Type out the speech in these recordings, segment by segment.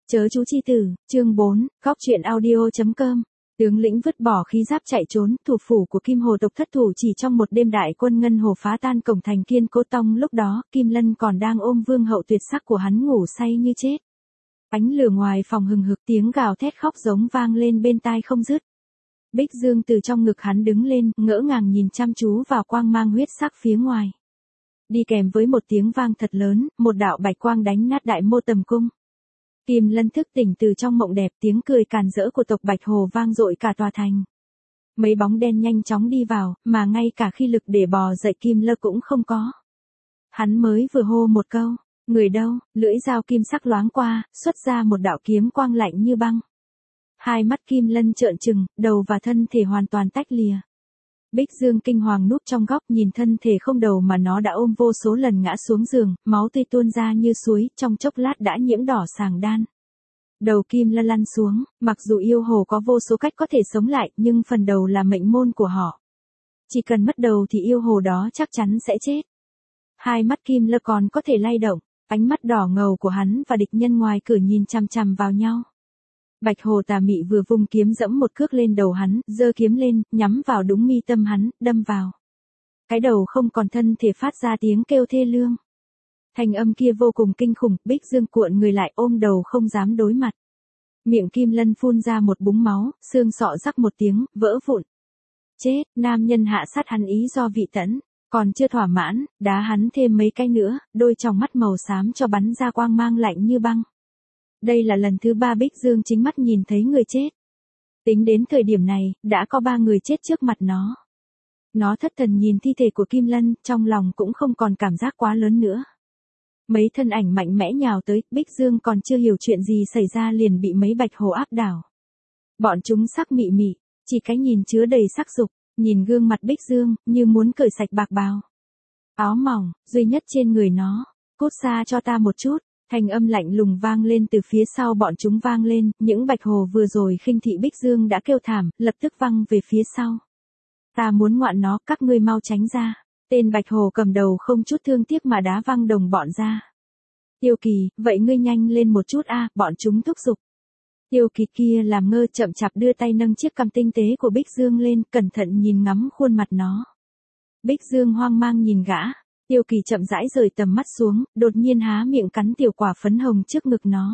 Chớ chú chi tử, chương 4, góc truyện audio.com. Tướng lĩnh vứt bỏ khí giáp chạy trốn, thủ phủ của Kim Hồ tộc thất thủ chỉ trong một đêm, đại quân Ngân Hồ phá tan cổng thành Kiên Cố Tông. Lúc đó, Kim Lân còn đang ôm vương hậu tuyệt sắc của hắn ngủ say như chết. Ánh lửa ngoài phòng hừng hực, tiếng gào thét khóc giống vang lên bên tai không dứt. Bích Dương từ trong ngực hắn đứng lên, ngỡ ngàng nhìn chăm chú vào quang mang huyết sắc phía ngoài. Đi kèm với một tiếng vang thật lớn, một đạo bạch quang đánh nát đại mô tầm cung. Kim Lân thức tỉnh từ trong mộng đẹp, tiếng cười càn rỡ của tộc Bạch Hồ vang dội cả tòa thành. Mấy bóng đen nhanh chóng đi vào, mà ngay cả khi lực để bò dậy Kim Lân cũng không có. Hắn mới vừa hô một câu, người đâu, lưỡi dao kim sắc loáng qua, xuất ra một đạo kiếm quang lạnh như băng. Hai mắt Kim Lân trợn trừng, đầu và thân thể hoàn toàn tách lìa. Bích Dương kinh hoàng núp trong góc, nhìn thân thể không đầu mà nó đã ôm vô số lần ngã xuống giường, máu tươi tuôn ra như suối, trong chốc lát đã nhiễm đỏ sàng đan. Đầu Kim Lân lăn xuống, mặc dù yêu hồ có vô số cách có thể sống lại, nhưng phần đầu là mệnh môn của họ. Chỉ cần mất đầu thì yêu hồ đó chắc chắn sẽ chết. Hai mắt Kim Lân còn có thể lay động, ánh mắt đỏ ngầu của hắn và địch nhân ngoài cửa nhìn chằm chằm vào nhau. Bạch Hồ tà mị vừa vung kiếm dẫm một cước lên đầu hắn, giơ kiếm lên, nhắm vào đúng mi tâm hắn, đâm vào. Cái đầu không còn thân thể phát ra tiếng kêu thê lương. Thanh âm kia vô cùng kinh khủng, Bích Dương cuộn người lại ôm đầu không dám đối mặt. Miệng Kim Lân phun ra một búng máu, xương sọ rắc một tiếng, vỡ vụn. Chết, nam nhân hạ sát hắn ý do vị tẫn, còn chưa thỏa mãn, đá hắn thêm mấy cái nữa, đôi tròng mắt màu xám cho bắn ra quang mang lạnh như băng. Đây là lần thứ 3 Bích Dương chính mắt nhìn thấy người chết. Tính đến thời điểm này, đã có 3 người chết trước mặt nó. Nó thất thần nhìn thi thể của Kim Lân, trong lòng cũng không còn cảm giác quá lớn nữa. Mấy thân ảnh mạnh mẽ nhào tới, Bích Dương còn chưa hiểu chuyện gì xảy ra liền bị mấy bạch hồ áp đảo. Bọn chúng sắc mị mị, chỉ cái nhìn chứa đầy sắc dục, nhìn gương mặt Bích Dương, như muốn cởi sạch bạc bào. Áo mỏng, duy nhất trên người nó, cút xa cho ta một chút. Thanh âm lạnh lùng vang lên từ phía sau bọn chúng vang lên, những bạch hồ vừa rồi khinh thị Bích Dương đã kêu thảm, lập tức văng về phía sau. Ta muốn ngoạn nó, các ngươi mau tránh ra. Tên bạch hồ cầm đầu không chút thương tiếc mà đá văng đồng bọn ra. Tiêu Kỳ, vậy ngươi nhanh lên một chút a, bọn chúng thúc giục. Tiêu Kỳ kia làm ngơ chậm chạp đưa tay nâng chiếc cằm tinh tế của Bích Dương lên, cẩn thận nhìn ngắm khuôn mặt nó. Bích Dương hoang mang nhìn gã. Tiêu Kỳ chậm rãi rời tầm mắt xuống, đột nhiên há miệng cắn tiểu quả phấn hồng trước ngực nó.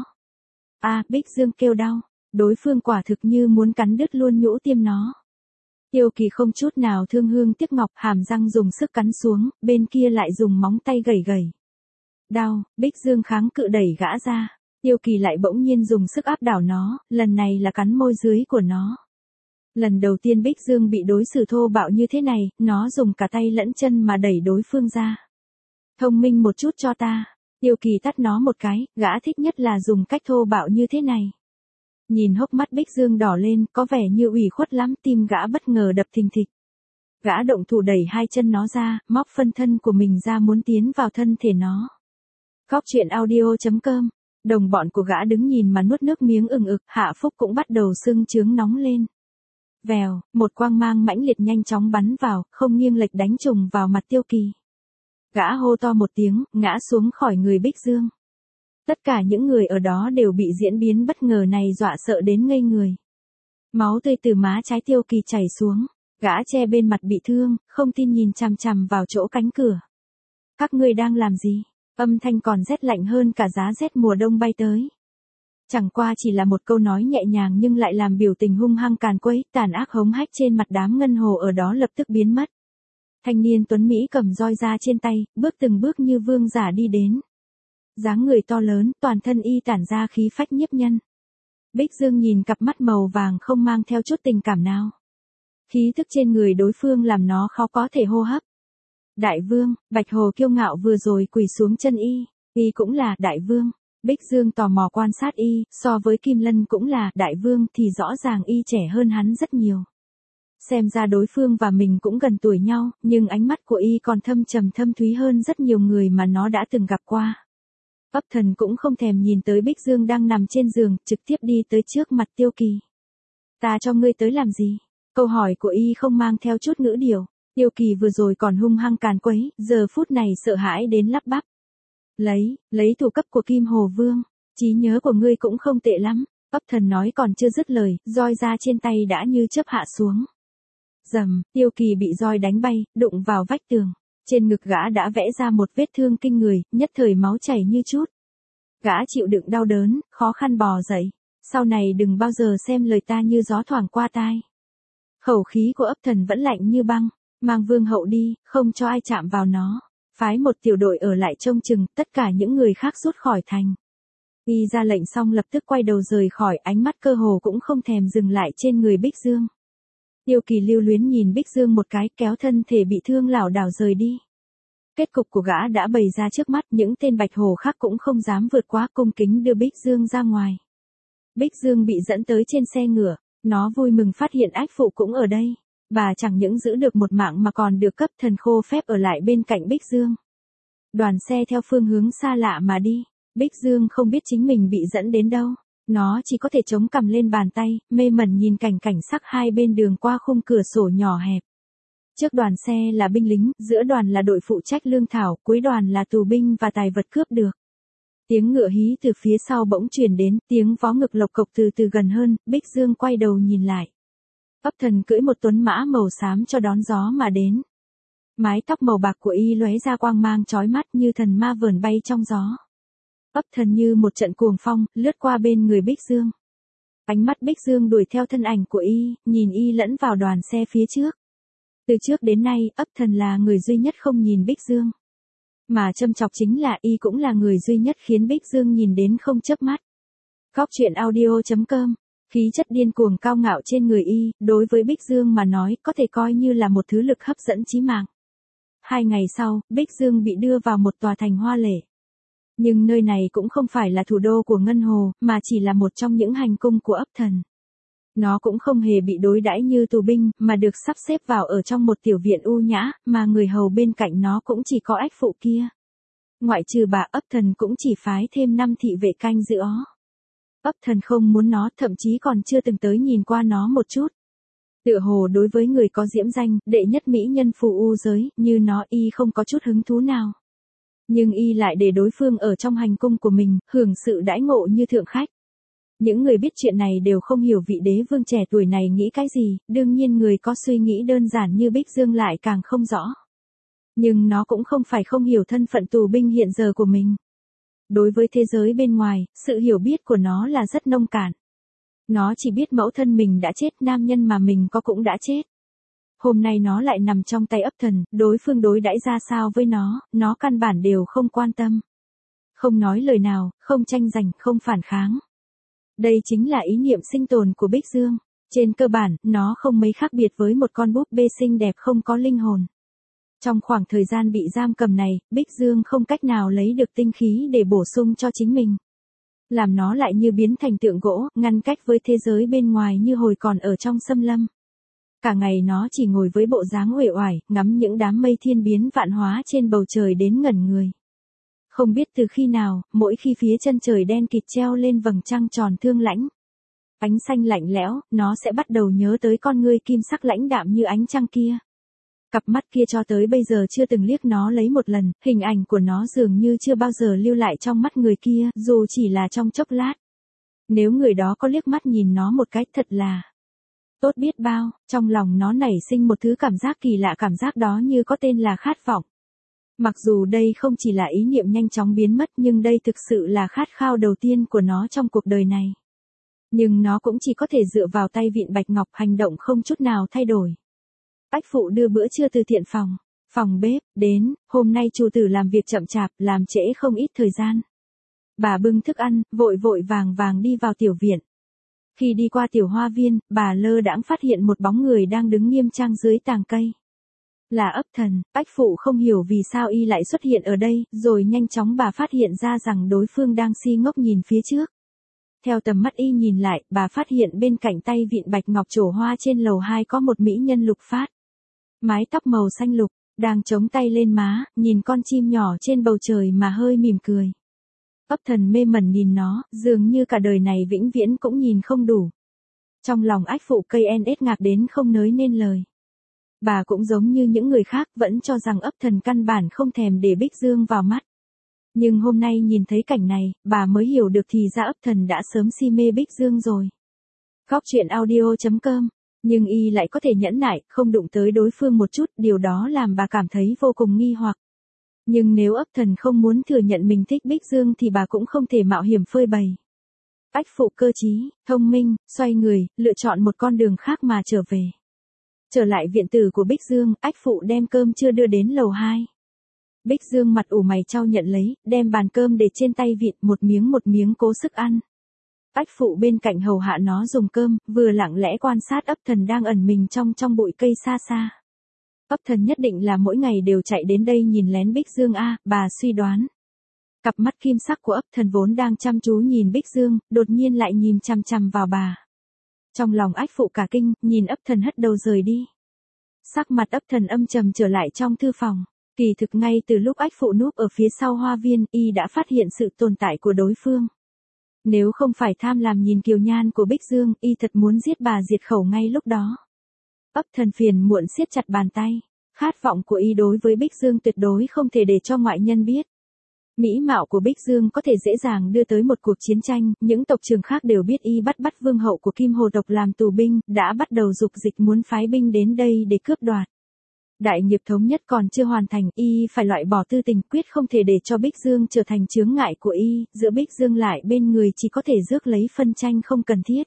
Bích Dương kêu đau, đối phương quả thực như muốn cắn đứt luôn nhũ tiêm nó. Tiêu Kỳ không chút nào thương hương tiếc ngọc, hàm răng dùng sức cắn xuống, bên kia lại dùng móng tay gẩy gẩy. Đau, Bích Dương kháng cự đẩy gã ra, Tiêu Kỳ lại bỗng nhiên dùng sức áp đảo nó, lần này là cắn môi dưới của nó. Lần đầu tiên Bích Dương bị đối xử thô bạo như thế này, nó dùng cả tay lẫn chân mà đẩy đối phương ra. Thông minh một chút cho ta. Tiêu Kỳ tắt nó một cái, gã thích nhất là dùng cách thô bạo như thế này. Nhìn hốc mắt Bích Dương đỏ lên, có vẻ như ủy khuất lắm, tim gã bất ngờ đập thình thịch. Gã động thủ đẩy hai chân nó ra, móc phân thân của mình ra muốn tiến vào thân thể nó. Góc truyện audio.com. Đồng bọn của gã đứng nhìn mà nuốt nước miếng ừng ực, Hạ Phúc cũng bắt đầu sưng trướng nóng lên. Vèo, một quang mang mãnh liệt nhanh chóng bắn vào, không nghiêng lệch đánh trùng vào mặt Tiêu Kỳ. Gã hô to một tiếng, ngã xuống khỏi người Bích Dương. Tất cả những người ở đó đều bị diễn biến bất ngờ này dọa sợ đến ngây người. Máu tươi từ má trái Tiêu Kỳ chảy xuống, gã che bên mặt bị thương, không tin nhìn chằm chằm vào chỗ cánh cửa. Các ngươi đang làm gì? Âm thanh còn rét lạnh hơn cả giá rét mùa đông bay tới. Chẳng qua chỉ là một câu nói nhẹ nhàng nhưng lại làm biểu tình hung hăng càn quấy, tàn ác hống hách trên mặt đám ngân hồ ở đó lập tức biến mất. Thanh niên tuấn Mỹ cầm roi ra trên tay, bước từng bước như vương giả đi đến. Dáng người to lớn, toàn thân y tản ra khí phách nhiếp nhân. Bích Dương nhìn cặp mắt màu vàng không mang theo chút tình cảm nào. Khí thức trên người đối phương làm nó khó có thể hô hấp. Đại vương, Bạch Hồ kiêu ngạo vừa rồi quỳ xuống chân y cũng là đại vương. Bích Dương tò mò quan sát y, so với Kim Lân cũng là đại vương thì rõ ràng y trẻ hơn hắn rất nhiều. Xem ra đối phương và mình cũng gần tuổi nhau, nhưng ánh mắt của y còn thâm trầm thâm thúy hơn rất nhiều người mà nó đã từng gặp qua. Ấp Thần cũng không thèm nhìn tới Bích Dương đang nằm trên giường, trực tiếp đi tới trước mặt Tiêu Kỳ. Ta cho ngươi tới làm gì? Câu hỏi của y không mang theo chút ngữ điệu. Tiêu Kỳ vừa rồi còn hung hăng càn quấy, giờ phút này sợ hãi đến lắp bắp. Lấy thủ cấp của Kim Hồ Vương. Trí nhớ của ngươi cũng không tệ lắm. Ấp Thần nói còn chưa dứt lời, roi ra trên tay đã như chớp hạ xuống. Rầm, Tiêu Kỳ bị roi đánh bay, đụng vào vách tường. Trên ngực gã đã vẽ ra một vết thương kinh người, nhất thời máu chảy như chút. Gã chịu đựng đau đớn, khó khăn bò dậy. Sau này đừng bao giờ xem lời ta như gió thoảng qua tai. Khẩu khí của Ấp Thần vẫn lạnh như băng, mang Vương Hậu đi, không cho ai chạm vào nó. Phái một tiểu đội ở lại trông chừng, tất cả những người khác rút khỏi thành. Y ra lệnh xong lập tức quay đầu rời khỏi, ánh mắt cơ hồ cũng không thèm dừng lại trên người Bích Dương. Tiêu Kỳ lưu luyến nhìn Bích Dương một cái, kéo thân thể bị thương lảo đảo rời đi. Kết cục của gã đã bày ra trước mắt, những tên bạch hổ khác cũng không dám vượt quá, cung kính đưa Bích Dương ra ngoài. Bích Dương bị dẫn tới trên xe ngựa, nó vui mừng phát hiện ách phụ cũng ở đây. Bà chẳng những giữ được một mạng mà còn được cấp thần khô phép ở lại bên cạnh Bích Dương. Đoàn xe theo phương hướng xa lạ mà đi, Bích Dương không biết chính mình bị dẫn đến đâu. Nó chỉ có thể chống cằm lên bàn tay, mê mẩn nhìn cảnh sắc hai bên đường qua khung cửa sổ nhỏ hẹp. Trước đoàn xe là binh lính, giữa đoàn là đội phụ trách lương thảo, cuối đoàn là tù binh và tài vật cướp được. Tiếng ngựa hí từ phía sau bỗng truyền đến, tiếng vó ngực lộc cộc từ từ gần hơn, Bích Dương quay đầu nhìn lại. Ấp Thần cưỡi một tuấn mã màu xám cho đón gió mà đến. Mái tóc màu bạc của y lóe ra quang mang chói mắt như thần ma vờn bay trong gió. Ấp Thần như một trận cuồng phong, lướt qua bên người Bích Dương. Ánh mắt Bích Dương đuổi theo thân ảnh của y, nhìn y lẫn vào đoàn xe phía trước. Từ trước đến nay, Ấp Thần là người duy nhất không nhìn Bích Dương. Mà châm chọc chính là y cũng là người duy nhất khiến Bích Dương nhìn đến không chớp mắt. Góc truyện audio.com. Khí chất điên cuồng cao ngạo trên người y, đối với Bích Dương mà nói, có thể coi như là một thứ lực hấp dẫn chí mạng. 2 ngày sau, Bích Dương bị đưa vào một tòa thành hoa lệ. Nhưng nơi này cũng không phải là thủ đô của Ngân Hồ, mà chỉ là một trong những hành cung của Ấp Thần. Nó cũng không hề bị đối đãi như tù binh, mà được sắp xếp vào ở trong một tiểu viện u nhã, mà người hầu bên cạnh nó cũng chỉ có ách phụ kia. Ngoại trừ bà, Ấp Thần cũng chỉ phái thêm 5 thị vệ canh giữ ó. Ấp Thần không muốn nó, thậm chí còn chưa từng tới nhìn qua nó một chút. Tựa hồ đối với người có diễm danh, đệ nhất mỹ nhân phù u giới, như nó y không có chút hứng thú nào. Nhưng y lại để đối phương ở trong hành cung của mình, hưởng sự đãi ngộ như thượng khách. Những người biết chuyện này đều không hiểu vị đế vương trẻ tuổi này nghĩ cái gì, đương nhiên người có suy nghĩ đơn giản như Bích Dương lại càng không rõ. Nhưng nó cũng không phải không hiểu thân phận tù binh hiện giờ của mình. Đối với thế giới bên ngoài, sự hiểu biết của nó là rất nông cạn. Nó chỉ biết mẫu thân mình đã chết, nam nhân mà mình có cũng đã chết. Hôm nay nó lại nằm trong tay Ấp Thần, đối phương đối đãi ra sao với nó căn bản đều không quan tâm. Không nói lời nào, không tranh giành, không phản kháng. Đây chính là ý niệm sinh tồn của Bích Dương. Trên cơ bản, nó không mấy khác biệt với một con búp bê xinh đẹp không có linh hồn. Trong khoảng thời gian bị giam cầm này, Bích Dương không cách nào lấy được tinh khí để bổ sung cho chính mình. Làm nó lại như biến thành tượng gỗ, ngăn cách với thế giới bên ngoài như hồi còn ở trong xâm lâm. Cả ngày nó chỉ ngồi với bộ dáng uể oải, ngắm những đám mây thiên biến vạn hóa trên bầu trời đến ngẩn người. Không biết từ khi nào, mỗi khi phía chân trời đen kịt treo lên vầng trăng tròn thương lãnh, ánh xanh lạnh lẽo, nó sẽ bắt đầu nhớ tới con ngươi kim sắc lãnh đạm như ánh trăng kia. Cặp mắt kia cho tới bây giờ chưa từng liếc nó lấy một lần, hình ảnh của nó dường như chưa bao giờ lưu lại trong mắt người kia, dù chỉ là trong chốc lát. Nếu người đó có liếc mắt nhìn nó một cách thật là tốt biết bao, trong lòng nó nảy sinh một thứ cảm giác kỳ lạ, cảm giác đó như có tên là khát vọng. Mặc dù đây không chỉ là ý niệm nhanh chóng biến mất, nhưng đây thực sự là khát khao đầu tiên của nó trong cuộc đời này. Nhưng nó cũng chỉ có thể dựa vào tay vịn bạch ngọc, hành động không chút nào thay đổi. Ách phụ đưa bữa trưa từ thiện phòng bếp, đến, hôm nay chủ tử làm việc chậm chạp, làm trễ không ít thời gian. Bà bưng thức ăn, vội vàng đi vào tiểu viện. Khi đi qua tiểu hoa viên, bà lơ đãng phát hiện một bóng người đang đứng nghiêm trang dưới tàng cây. Là Ấp Thần. Ách phụ không hiểu vì sao y lại xuất hiện ở đây, rồi nhanh chóng bà phát hiện ra rằng đối phương đang si ngốc nhìn phía trước. Theo tầm mắt y nhìn lại, bà phát hiện bên cạnh tay vịn bạch ngọc trổ hoa trên lầu 2 có một mỹ nhân lục phát. Mái tóc màu xanh lục, đang chống tay lên má, nhìn con chim nhỏ trên bầu trời mà hơi mỉm cười. Ấp Thần mê mẩn nhìn nó, dường như cả đời này vĩnh viễn cũng nhìn không đủ. Trong lòng ách phụ cây NS ngạc đến không nói nên lời. Bà cũng giống như những người khác, vẫn cho rằng Ấp Thần căn bản không thèm để Bích Dương vào mắt. Nhưng hôm nay nhìn thấy cảnh này, bà mới hiểu được thì ra ấp thần đã sớm si mê Bích Dương rồi. Góc truyện audio.com. Nhưng y lại có thể nhẫn nại, không đụng tới đối phương một chút, điều đó làm bà cảm thấy vô cùng nghi hoặc. Nhưng nếu ấp thần không muốn thừa nhận mình thích Bích Dương thì bà cũng không thể mạo hiểm phơi bày. Ách phụ cơ trí, thông minh, xoay người, lựa chọn một con đường khác mà trở về. Trở lại viện tử của Bích Dương, ách phụ đem cơm chưa đưa đến lầu 2. Bích Dương mặt ủ mày chau nhận lấy, đem bàn cơm để trên tay vịn, một miếng cố sức ăn. Ách phụ bên cạnh hầu hạ nó dùng cơm, vừa lặng lẽ quan sát ấp thần đang ẩn mình trong bụi cây xa xa. Ấp thần nhất định là mỗi ngày đều chạy đến đây nhìn lén Bích Dương a, bà suy đoán. Cặp mắt kim sắc của ấp thần vốn đang chăm chú nhìn Bích Dương, đột nhiên lại nhìn chằm chằm vào bà. Trong lòng ách phụ cả kinh, nhìn ấp thần hất đầu rời đi. Sắc mặt ấp thần âm trầm trở lại trong thư phòng. Kỳ thực ngay từ lúc ách phụ núp ở phía sau hoa viên, y đã phát hiện sự tồn tại của đối phương. Nếu không phải tham làm nhìn kiều nhan của Bích Dương, y thật muốn giết bà diệt khẩu ngay lúc đó. Ấp thần phiền muộn siết chặt bàn tay. Khát vọng của y đối với Bích Dương tuyệt đối không thể để cho ngoại nhân biết. Mỹ mạo của Bích Dương có thể dễ dàng đưa tới một cuộc chiến tranh, những tộc trưởng khác đều biết y bắt vương hậu của Kim Hồ tộc làm tù binh, đã bắt đầu dục dịch muốn phái binh đến đây để cướp đoạt. Đại nghiệp thống nhất còn chưa hoàn thành, y phải loại bỏ tư tình, quyết không thể để cho Bích Dương trở thành chướng ngại của y, giữa Bích Dương lại bên người chỉ có thể rước lấy phân tranh không cần thiết.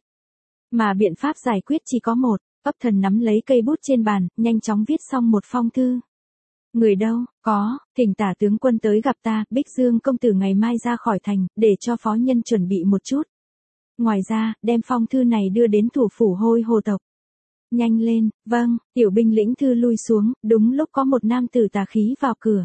Mà biện pháp giải quyết chỉ có một, ấp thần nắm lấy cây bút trên bàn, nhanh chóng viết xong một phong thư. Người đâu, có, thỉnh tả tướng quân tới gặp ta, Bích Dương công tử ngày mai ra khỏi thành, để cho phó nhân chuẩn bị một chút. Ngoài ra, đem phong thư này đưa đến thủ phủ Hôi Hồ tộc. Nhanh lên, vâng, tiểu binh lĩnh thư lui xuống, đúng lúc có một nam tử tà khí vào cửa.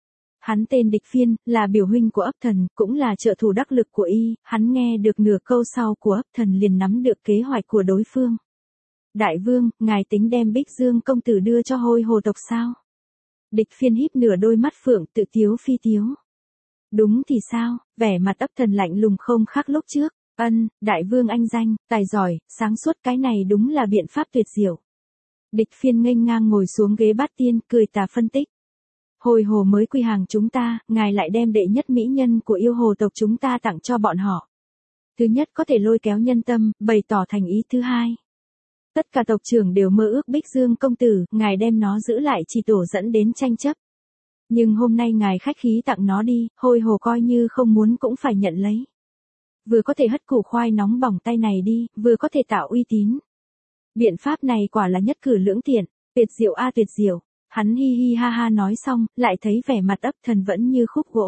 Hắn tên Địch Phiên, là biểu huynh của ấp thần, cũng là trợ thủ đắc lực của y, hắn nghe được nửa câu sau của ấp thần liền nắm được kế hoạch của đối phương. Đại vương, ngài tính đem Bích Dương công tử đưa cho Hôi Hồ tộc sao? Địch Phiên híp nửa đôi mắt phượng tự tiếu phi tiếu. Đúng thì sao, vẻ mặt ấp thần lạnh lùng không khác lúc trước. Đại vương anh danh, tài giỏi, sáng suốt, cái này đúng là biện pháp tuyệt diệu. Địch Phiên nghênh ngang ngồi xuống ghế bát tiên, cười tà phân tích. Hồi hồ mới quy hàng chúng ta, ngài lại đem đệ nhất mỹ nhân của yêu hồ tộc chúng ta tặng cho bọn họ. Thứ nhất có thể lôi kéo nhân tâm, bày tỏ thành ý thứ hai. Tất cả tộc trưởng đều mơ ước Bích Dương công tử, ngài đem nó giữ lại chỉ tổ dẫn đến tranh chấp. Nhưng hôm nay ngài khách khí tặng nó đi, Hồi hồ coi như không muốn cũng phải nhận lấy. Vừa có thể hất củ khoai nóng bỏng tay này đi, vừa có thể tạo uy tín. Biện pháp này quả là nhất cử lưỡng tiện, tuyệt diệu a tuyệt diệu. Hắn hi hi ha ha nói xong, lại thấy vẻ mặt ấp thần vẫn như khúc gỗ.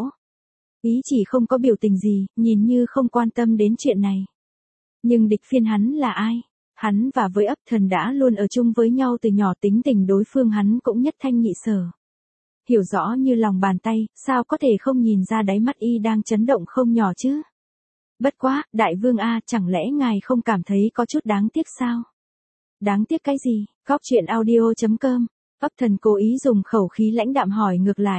Ý chỉ không có biểu tình gì, nhìn như không quan tâm đến chuyện này. Nhưng Địch Phiên hắn là ai? Hắn và với ấp thần đã luôn ở chung với nhau từ nhỏ, tính tình đối phương hắn cũng nhất thanh nhị sở. Hiểu rõ như lòng bàn tay, sao có thể không nhìn ra đáy mắt y đang chấn động không nhỏ chứ? Bất quá, đại vương a, chẳng lẽ ngài không cảm thấy có chút đáng tiếc sao? Đáng tiếc cái gì? Góc truyện audio.com. Ấp thần cố ý dùng khẩu khí lãnh đạm hỏi ngược lại.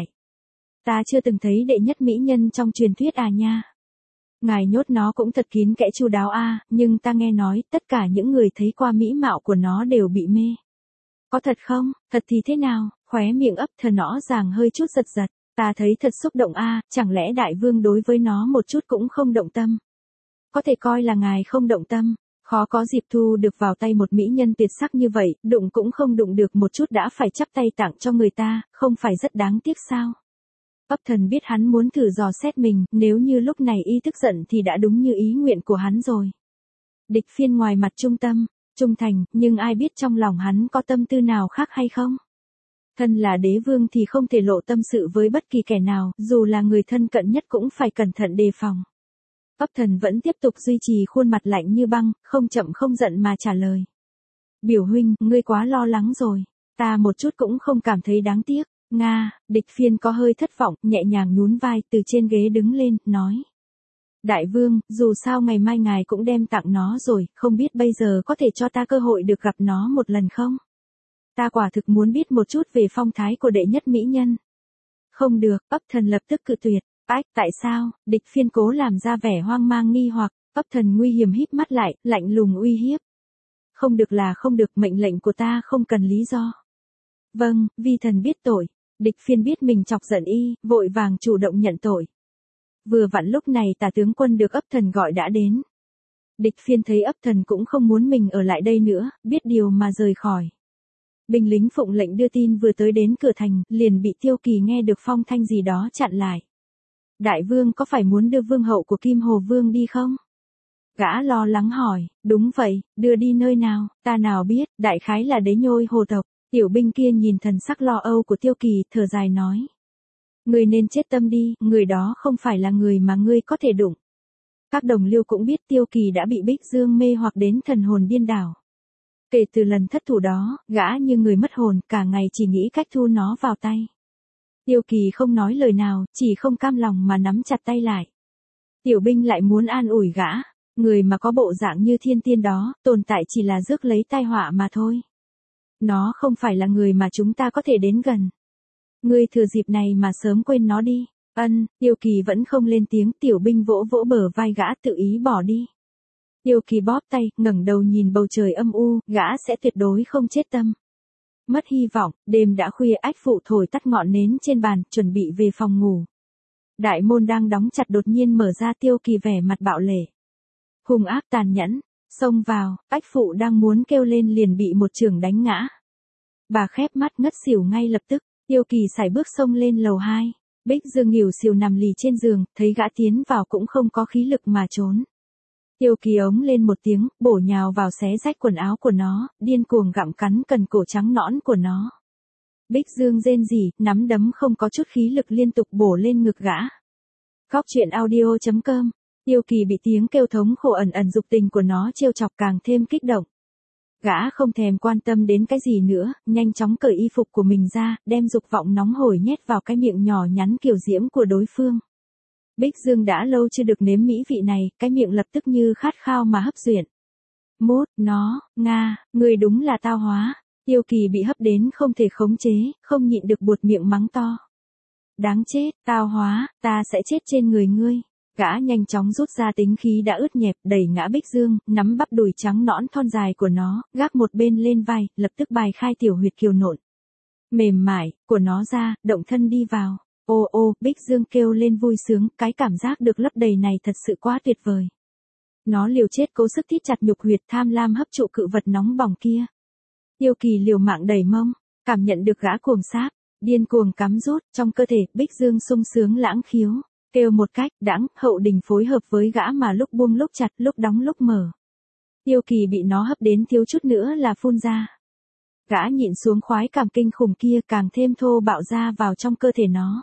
Ta chưa từng thấy đệ nhất mỹ nhân trong truyền thuyết à nha. Ngài nhốt nó cũng thật kín kẽ chu đáo a, nhưng ta nghe nói tất cả những người thấy qua mỹ mạo của nó đều bị mê. Có thật không? Thật thì thế nào? Khóe miệng ấp thần rõ ràng hơi chút giật giật. Ta thấy thật xúc động a, chẳng lẽ đại vương đối với nó một chút cũng không động tâm? Có thể coi là ngài không động tâm. Khó có dịp thu được vào tay một mỹ nhân tuyệt sắc như vậy, đụng cũng không đụng được một chút đã phải chắp tay tặng cho người ta, không phải rất đáng tiếc sao? Ấp thần biết hắn muốn thử dò xét mình, nếu như lúc này y tức giận thì đã đúng như ý nguyện của hắn rồi. Địch Phiên ngoài mặt trung tâm, trung thành, nhưng ai biết trong lòng hắn có tâm tư nào khác hay không? Thân là đế vương thì không thể lộ tâm sự với bất kỳ kẻ nào, dù là người thân cận nhất cũng phải cẩn thận đề phòng. Ấp thần vẫn tiếp tục duy trì khuôn mặt lạnh như băng, không chậm không giận mà trả lời. Biểu huynh, ngươi quá lo lắng rồi, ta một chút cũng không cảm thấy đáng tiếc. Nga, Địch Phiên có hơi thất vọng, nhẹ nhàng nhún vai từ trên ghế đứng lên, nói. Đại vương, dù sao ngày mai ngài cũng đem tặng nó rồi, không biết bây giờ có thể cho ta cơ hội được gặp nó một lần không? Ta quả thực muốn biết một chút về phong thái của đệ nhất mỹ nhân. Không được, ấp thần lập tức cự tuyệt. Ách, tại sao? Địch Phiên cố làm ra vẻ hoang mang nghi hoặc, ấp thần nguy hiểm híp mắt lại, lạnh lùng uy hiếp. Không được là không được, mệnh lệnh của ta không cần lý do. Vâng, vi thần biết tội. Địch Phiên biết mình chọc giận y, vội vàng chủ động nhận tội. Vừa vặn lúc này Tả tướng quân được ấp thần gọi đã đến. Địch Phiên thấy ấp thần cũng không muốn mình ở lại đây nữa, biết điều mà rời khỏi. Binh lính phụng lệnh đưa tin vừa tới đến cửa thành, liền bị Tiêu Kỳ nghe được phong thanh gì đó chặn lại. Đại vương có phải muốn đưa vương hậu của Kim Hồ Vương đi không? Gã lo lắng hỏi, đúng vậy, đưa đi nơi nào, ta nào biết, đại khái là Đế Nhôi Hồ tộc. Tiểu binh kia nhìn thần sắc lo âu của Tiêu Kỳ, thở dài nói. Ngươi nên chết tâm đi, người đó không phải là người mà ngươi có thể đụng. Các đồng liêu cũng biết Tiêu Kỳ đã bị Bích Dương mê hoặc đến thần hồn điên đảo. Kể từ lần thất thủ đó, gã như người mất hồn, cả ngày chỉ nghĩ cách thu nó vào tay. Tiêu Kỳ không nói lời nào, chỉ không cam lòng mà nắm chặt tay lại. Tiểu binh lại muốn an ủi gã, người mà có bộ dạng như thiên tiên đó, tồn tại chỉ là rước lấy tai họa mà thôi. Nó không phải là người mà chúng ta có thể đến gần. Ngươi thừa dịp này mà sớm quên nó đi. Tiêu Kỳ vẫn không lên tiếng, tiểu binh vỗ vỗ bờ vai gã tự ý bỏ đi. Tiêu Kỳ bóp tay, ngẩng đầu nhìn bầu trời âm u, gã sẽ tuyệt đối không chết tâm. Mất hy vọng, đêm đã khuya, ách phụ thổi tắt ngọn nến trên bàn, chuẩn bị về phòng ngủ. Đại môn đang đóng chặt đột nhiên mở ra, Tiêu Kỳ vẻ mặt bạo lệ. Hung ác tàn nhẫn, xông vào, ách phụ đang muốn kêu lên liền bị một chưởng đánh ngã. Bà khép mắt ngất xỉu ngay lập tức, Tiêu Kỳ sải bước xông lên lầu 2. Bích Dương nghỉu xìu nằm lì trên giường, thấy gã tiến vào cũng không có khí lực mà trốn. Tiêu Kỳ ống lên một tiếng, bổ nhào vào xé rách quần áo của nó, điên cuồng gặm cắn cần cổ trắng nõn của nó. Bích Dương rên rỉ, nắm đấm không có chút khí lực liên tục bổ lên ngực gã. Góc truyện audio.com. Tiêu Kỳ bị tiếng kêu thống khổ ẩn ẩn dục tình của nó trêu chọc càng thêm kích động. Gã không thèm quan tâm đến cái gì nữa, nhanh chóng cởi y phục của mình ra, đem dục vọng nóng hổi nhét vào cái miệng nhỏ nhắn kiều diễm của đối phương. Bích Dương đã lâu chưa được nếm mỹ vị này, cái miệng lập tức như khát khao mà hấp duyện. Mốt, nó, Nga, người đúng là tao hóa. Tiêu Kỳ bị hấp đến không thể khống chế, không nhịn được buột miệng mắng to. Đáng chết, tao hóa, ta sẽ chết trên người ngươi. Gã nhanh chóng rút ra tính khí đã ướt nhẹp, đẩy ngã Bích Dương, nắm bắp đùi trắng nõn thon dài của nó, gác một bên lên vai, lập tức bài khai tiểu huyệt kiều nộn. Mềm mại, của nó ra, động thân đi vào. Ô ô, Bích Dương kêu lên vui sướng, cái cảm giác được lấp đầy này thật sự quá tuyệt vời. Nó liều chết cố sức thít chặt nhục huyệt, tham lam hấp trụ cự vật nóng bỏng kia. Tiêu Kỳ liều mạng đẩy mông, cảm nhận được gã cuồng sáp, điên cuồng cắm rút, trong cơ thể, Bích Dương sung sướng lãng khiếu. Kêu một cách, đãng, Hậu Đình phối hợp với gã mà lúc buông lúc chặt, lúc đóng lúc mở. Tiêu Kỳ bị nó hấp đến thiếu chút nữa là phun ra. Gã nhịn xuống khoái cảm kinh khủng kia càng thêm thô bạo ra vào trong cơ thể nó.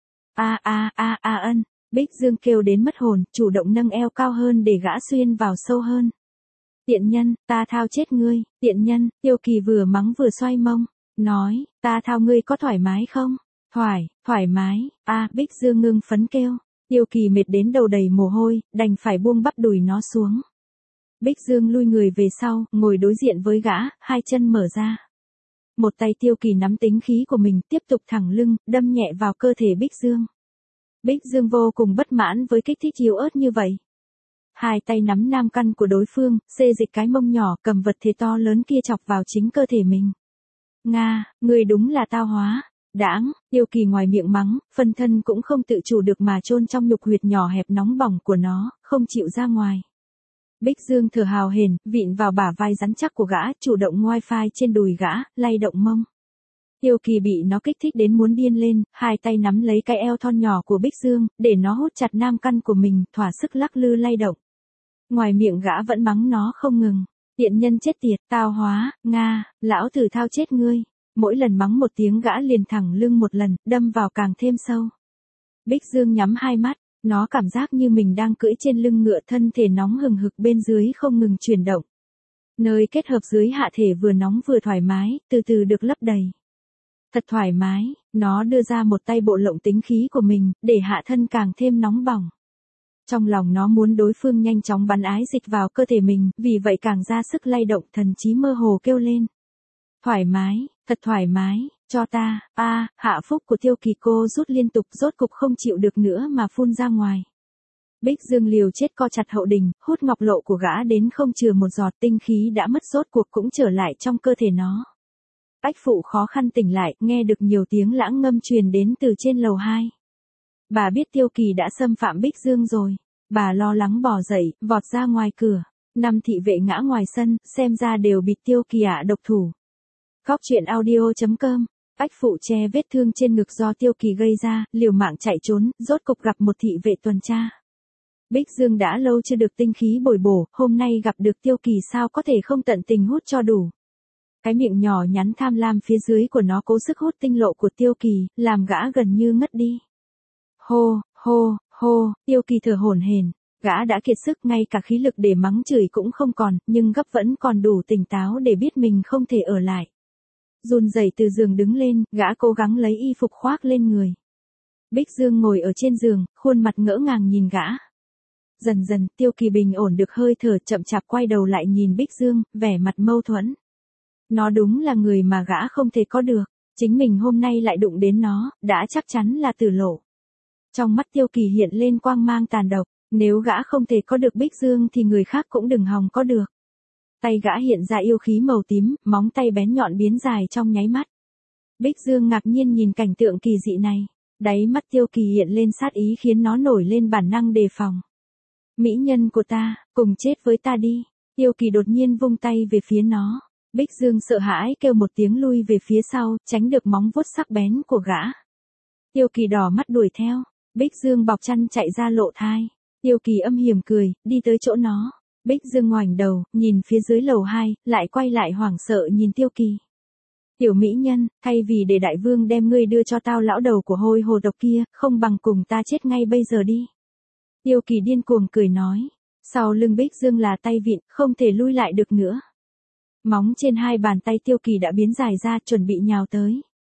Bích Dương kêu đến mất hồn, chủ động nâng eo cao hơn để gã xuyên vào sâu hơn. Tiện nhân, ta thao chết ngươi, tiện nhân, Tiêu Kỳ vừa mắng vừa xoay mông, nói, ta thao ngươi có thoải mái không? Thoải mái, Bích Dương ngưng phấn kêu. Tiêu Kỳ mệt đến đầu đầy mồ hôi, đành phải buông bắp đùi nó xuống. Bích Dương lui người về sau, ngồi đối diện với gã, hai chân mở ra. Một tay Tiêu Kỳ nắm tính khí của mình, tiếp tục thẳng lưng, đâm nhẹ vào cơ thể Bích Dương. Bích Dương vô cùng bất mãn với kích thích yếu ớt như vậy. Hai tay nắm nam căn của đối phương, xê dịch cái mông nhỏ, cầm vật thể to lớn kia chọc vào chính cơ thể mình. Nga, người đúng là tao hóa. Đãng, Tiêu Kỳ ngoài miệng mắng, phân thân cũng không tự chủ được mà chôn trong nhục huyệt nhỏ hẹp nóng bỏng của nó, không chịu ra ngoài. Bích Dương thở hào hển, vịn vào bả vai rắn chắc của gã, chủ động ngoai phai trên đùi gã, lay động mông. Tiêu Kỳ bị nó kích thích đến muốn điên lên, hai tay nắm lấy cái eo thon nhỏ của Bích Dương, để nó hút chặt nam căn của mình, thỏa sức lắc lư lay động. Ngoài miệng gã vẫn mắng nó không ngừng. Tiện nhân chết tiệt, tao hóa, Nga, lão tử thao chết ngươi. Mỗi lần mắng một tiếng gã liền thẳng lưng một lần, đâm vào càng thêm sâu. Bích Dương nhắm hai mắt, nó cảm giác như mình đang cưỡi trên lưng ngựa, thân thể nóng hừng hực bên dưới không ngừng chuyển động. Nơi kết hợp dưới hạ thể vừa nóng vừa thoải mái, từ từ được lấp đầy. Thật thoải mái, nó đưa ra một tay bộ lộng tính khí của mình, để hạ thân càng thêm nóng bỏng. Trong lòng nó muốn đối phương nhanh chóng bắn ái dịch vào cơ thể mình, vì vậy càng ra sức lay động, thần trí mơ hồ kêu lên. Thoải mái, thật thoải mái, cho ta, hạ phúc của Tiêu Kỳ cô rút liên tục, rốt cục không chịu được nữa mà phun ra ngoài. Bích Dương liều chết co chặt Hậu Đình, hút ngọc lộ của gã đến không chừa một giọt, tinh khí đã mất rốt cuộc cũng trở lại trong cơ thể nó. Ách phụ khó khăn tỉnh lại, nghe được nhiều tiếng lãng ngâm truyền đến từ trên lầu 2. Bà biết Tiêu Kỳ đã xâm phạm Bích Dương rồi. Bà lo lắng bò dậy, vọt ra ngoài cửa. 5 thị vệ ngã ngoài sân, xem ra đều bị Tiêu Kỳ độc thủ. Góc truyện audio.com. Ách phụ che vết thương trên ngực do Tiêu Kỳ gây ra, liều mạng chạy trốn, rốt cục gặp một thị vệ tuần tra. Bích Dương đã lâu chưa được tinh khí bồi bổ, hôm nay gặp được Tiêu Kỳ sao có thể không tận tình hút cho đủ. Cái miệng nhỏ nhắn tham lam phía dưới của nó cố sức hút tinh lộ của Tiêu Kỳ, làm gã gần như ngất đi. Hô, hô, hô, Tiêu Kỳ thở hổn hển, gã đã kiệt sức, ngay cả khí lực để mắng chửi cũng không còn, nhưng gấp vẫn còn đủ tỉnh táo để biết mình không thể ở lại. Run rẩy từ giường đứng lên, gã cố gắng lấy y phục khoác lên người. Bích Dương ngồi ở trên giường, khuôn mặt ngỡ ngàng nhìn gã. Dần dần, Tiêu Kỳ bình ổn được hơi thở, chậm chạp quay đầu lại nhìn Bích Dương, vẻ mặt mâu thuẫn. Nó đúng là người mà gã không thể có được, chính mình hôm nay lại đụng đến nó, đã chắc chắn là tử lộ. Trong mắt Tiêu Kỳ hiện lên quang mang tàn độc, nếu gã không thể có được Bích Dương thì người khác cũng đừng hòng có được. Tay gã hiện ra yêu khí màu tím, móng tay bén nhọn biến dài trong nháy mắt. Bích Dương ngạc nhiên nhìn cảnh tượng kỳ dị này, đáy mắt Tiêu Kỳ hiện lên sát ý khiến nó nổi lên bản năng đề phòng. Mỹ nhân của ta, cùng chết với ta đi. Tiêu Kỳ đột nhiên vung tay về phía nó. Bích Dương sợ hãi kêu một tiếng lui về phía sau, tránh được móng vuốt sắc bén của gã. Tiêu Kỳ đỏ mắt đuổi theo. Bích Dương bọc chăn chạy ra lộ thai. Tiêu Kỳ âm hiểm cười, đi tới chỗ nó. Bích Dương ngoảnh đầu, nhìn phía dưới lầu 2, lại quay lại hoảng sợ nhìn Tiêu Kỳ. Tiểu mỹ nhân, thay vì để đại vương đem ngươi đưa cho tao lão đầu của hôi hồ độc kia, không bằng cùng ta chết ngay bây giờ đi. Tiêu Kỳ điên cuồng cười nói. Sau lưng Bích Dương là tay vịn, không thể lui lại được nữa. Móng trên hai bàn tay Tiêu Kỳ đã biến dài ra, chuẩn bị nhào tới.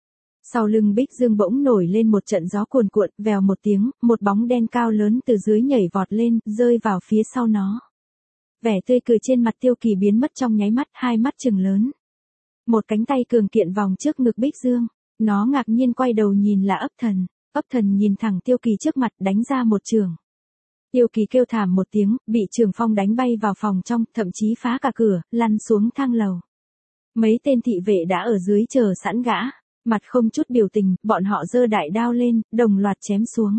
Sau lưng Bích Dương bỗng nổi lên một trận gió cuồn cuộn, vèo một tiếng, một bóng đen cao lớn từ dưới nhảy vọt lên, rơi vào phía sau nó. Vẻ tươi cười trên mặt Tiêu Kỳ biến mất trong nháy mắt, hai mắt trừng lớn. Một cánh tay cường kiện vòng trước ngực Bích Dương, nó ngạc nhiên quay đầu nhìn là Ấp Thần. Ấp Thần nhìn thẳng Tiêu Kỳ trước mặt, đánh ra một chưởng. Tiêu Kỳ kêu thảm một tiếng, bị trường phong đánh bay vào phòng trong, thậm chí phá cả cửa, lăn xuống thang lầu. Mấy tên thị vệ đã ở dưới chờ sẵn gã, mặt không chút biểu tình, bọn họ giơ đại đao lên, đồng loạt chém xuống.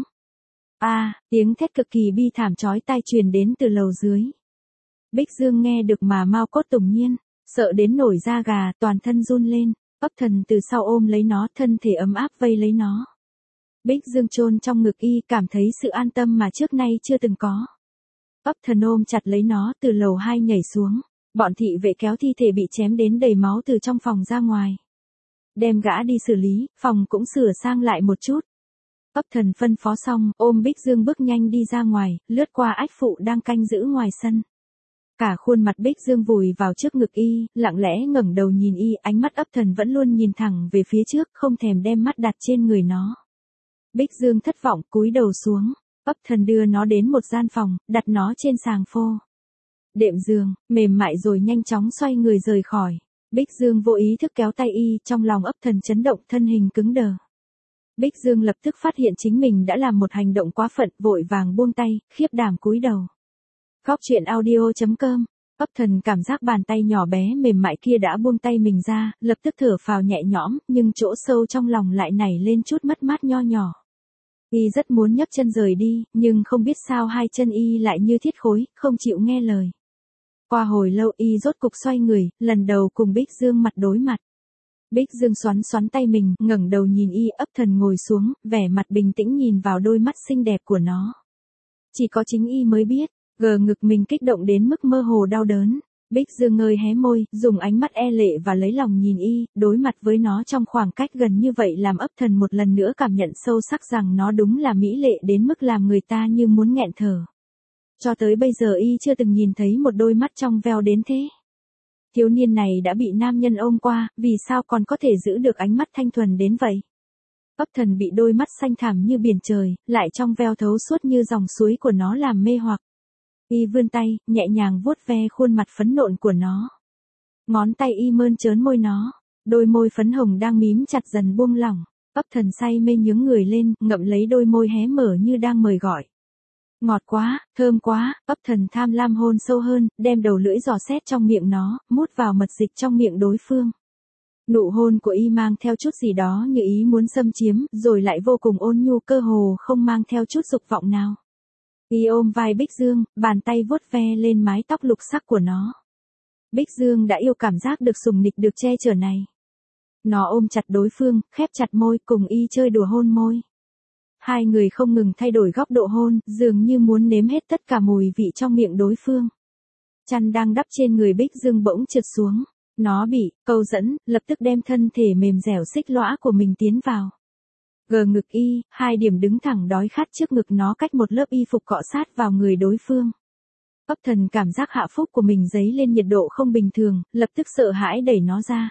Tiếng thét cực kỳ bi thảm chói tai truyền đến từ lầu dưới. Bích Dương nghe được mà mau cốt tùng nhiên, sợ đến nổi da gà, toàn thân run lên. Ấp Thần từ sau ôm lấy nó, thân thể ấm áp vây lấy nó. Bích Dương chôn trong ngực y, cảm thấy sự an tâm mà trước nay chưa từng có. Ấp Thần ôm chặt lấy nó, từ lầu 2 nhảy xuống. Bọn thị vệ kéo thi thể bị chém đến đầy máu từ trong phòng ra ngoài. Đem gã đi xử lý, phòng cũng sửa sang lại một chút. Ấp Thần phân phó xong, ôm Bích Dương bước nhanh đi ra ngoài, lướt qua ách phụ đang canh giữ ngoài sân. Cả khuôn mặt Bích Dương vùi vào trước ngực y, lặng lẽ ngẩng đầu nhìn y, ánh mắt Ấp Thần vẫn luôn nhìn thẳng về phía trước, không thèm đem mắt đặt trên người nó. Bích Dương thất vọng, cúi đầu xuống. Ấp Thần đưa nó đến một gian phòng, đặt nó trên sàng phô. Đệm giường, mềm mại rồi nhanh chóng xoay người rời khỏi. Bích Dương vô ý thức kéo tay y, trong lòng Ấp Thần chấn động, thân hình cứng đờ. Bích Dương lập tức phát hiện chính mình đã làm một hành động quá phận, vội vàng buông tay, khiếp đảm cúi đầu. Góc truyện audio.com. Ấp Thần cảm giác bàn tay nhỏ bé mềm mại kia đã buông tay mình ra, lập tức thở phào nhẹ nhõm, nhưng chỗ sâu trong lòng lại nảy lên chút mất mát nho nhỏ. Y rất muốn nhấc chân rời đi, nhưng không biết sao hai chân y lại như thiết khối, không chịu nghe lời. Qua hồi lâu y rốt cục xoay người, lần đầu cùng Bích Dương mặt đối mặt. Bích Dương xoắn xoắn tay mình, ngẩng đầu nhìn y. Ấp Thần ngồi xuống, vẻ mặt bình tĩnh nhìn vào đôi mắt xinh đẹp của nó. Chỉ có chính y mới biết, ngực mình kích động đến mức mơ hồ đau đớn. Bích Dương ngơi hé môi, dùng ánh mắt e lệ và lấy lòng nhìn y, đối mặt với nó trong khoảng cách gần như vậy làm Ấp Thần một lần nữa cảm nhận sâu sắc rằng nó đúng là mỹ lệ đến mức làm người ta như muốn nghẹn thở. Cho tới bây giờ y chưa từng nhìn thấy một đôi mắt trong veo đến thế. Thiếu niên này đã bị nam nhân ôm qua, vì sao còn có thể giữ được ánh mắt thanh thuần đến vậy? Ấp Thần bị đôi mắt xanh thẳm như biển trời, lại trong veo thấu suốt như dòng suối của nó làm mê hoặc. Y vươn tay, nhẹ nhàng vuốt ve khuôn mặt phấn nộn của nó. Ngón tay y mơn trớn môi nó, đôi môi phấn hồng đang mím chặt dần buông lỏng. Ấp Thần say mê nhướng người lên, ngậm lấy đôi môi hé mở như đang mời gọi. Ngọt quá, thơm quá. Ấp Thần tham lam hôn sâu hơn, đem đầu lưỡi dò xét trong miệng nó, mút vào mật dịch trong miệng đối phương. Nụ hôn của y mang theo chút gì đó như ý muốn xâm chiếm, rồi lại vô cùng ôn nhu, cơ hồ không mang theo chút dục vọng nào. Y ôm vai Bích Dương, bàn tay vuốt ve lên mái tóc lục sắc của nó. Bích Dương đã yêu cảm giác được sùng nịch được che chở này. Nó ôm chặt đối phương, khép chặt môi, cùng y chơi đùa hôn môi. Hai người không ngừng thay đổi góc độ hôn, dường như muốn nếm hết tất cả mùi vị trong miệng đối phương. Chăn đang đắp trên người Bích Dương bỗng trượt xuống. Nó bị câu dẫn, lập tức đem thân thể mềm dẻo xích lõa của mình tiến vào. Gờ ngực y, hai điểm đứng thẳng đói khát trước ngực nó cách một lớp y phục cọ sát vào người đối phương. Ấp Thần cảm giác hạ phúc của mình dấy lên nhiệt độ không bình thường, lập tức sợ hãi đẩy nó ra.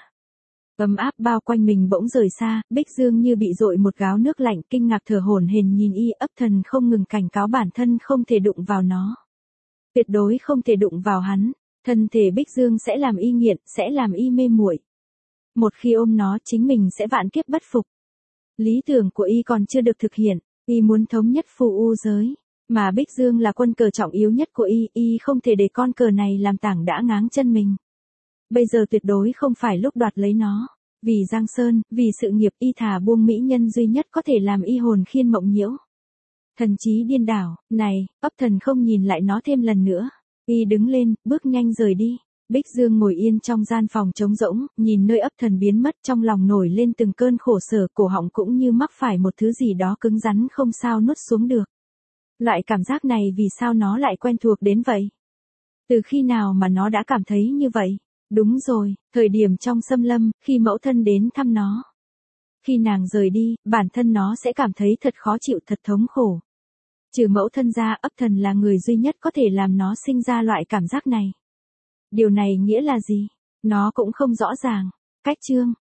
Ấm áp bao quanh mình bỗng rời xa, Bích Dương như bị dội một gáo nước lạnh, kinh ngạc thở hổn hển nhìn y. Ấp Thần không ngừng cảnh cáo bản thân không thể đụng vào nó. Tuyệt đối không thể đụng vào hắn. Thân thể Bích Dương sẽ làm y nghiện, sẽ làm y mê muội. Một khi ôm nó chính mình sẽ vạn kiếp bất phục. Lý tưởng của y còn chưa được thực hiện, y muốn thống nhất phù u giới. Mà Bích Dương là quân cờ trọng yếu nhất của y không thể để con cờ này làm tảng đã ngáng chân mình. Bây giờ tuyệt đối không phải lúc đoạt lấy nó. Vì Giang Sơn, vì sự nghiệp y thà buông mỹ nhân duy nhất có thể làm y hồn khiên mộng nhiễu. Thần trí điên đảo, này, Ấp Thần không nhìn lại nó thêm lần nữa. Y đứng lên, bước nhanh rời đi. Bích Dương ngồi yên trong gian phòng trống rỗng, nhìn nơi Ấp Thần biến mất, trong lòng nổi lên từng cơn khổ sở, cổ họng cũng như mắc phải một thứ gì đó cứng rắn không sao nuốt xuống được. Loại cảm giác này vì sao nó lại quen thuộc đến vậy? Từ khi nào mà nó đã cảm thấy như vậy? Đúng rồi, thời điểm trong xâm lâm, khi mẫu thân đến thăm nó. Khi nàng rời đi, bản thân nó sẽ cảm thấy thật khó chịu, thật thống khổ. Trừ mẫu thân ra, Ấp Thần là người duy nhất có thể làm nó sinh ra loại cảm giác này. Điều này nghĩa là gì? Nó cũng không rõ ràng. Cách chương